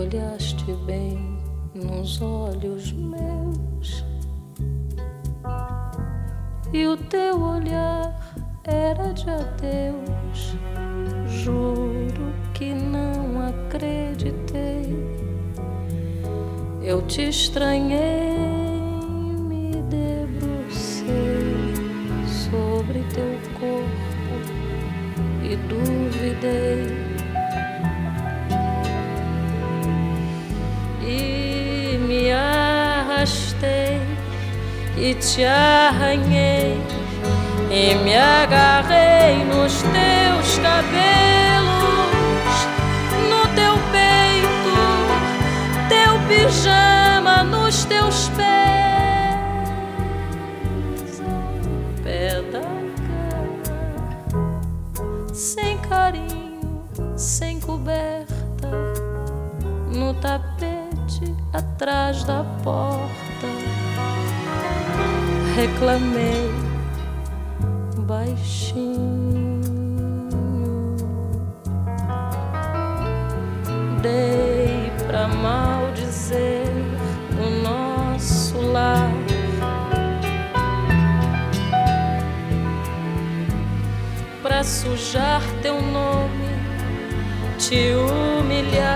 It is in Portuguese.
olhaste bem nos olhos meus, e o teu olhar era de adeus. Juro que não acreditei. Eu te estranhei, me debrucei sobre teu corpo e duvidei. E me arrastei e te arranhei e me agarrei nos teus cabelos, no teu peito, teu pijama nos teus pés, ao pé da cama, sem carinho, sem coberta, no tapete atrás da porta. Reclamei baixinho, dei pra maldizer o nosso lar, pra sujar teu nome, te humilhar.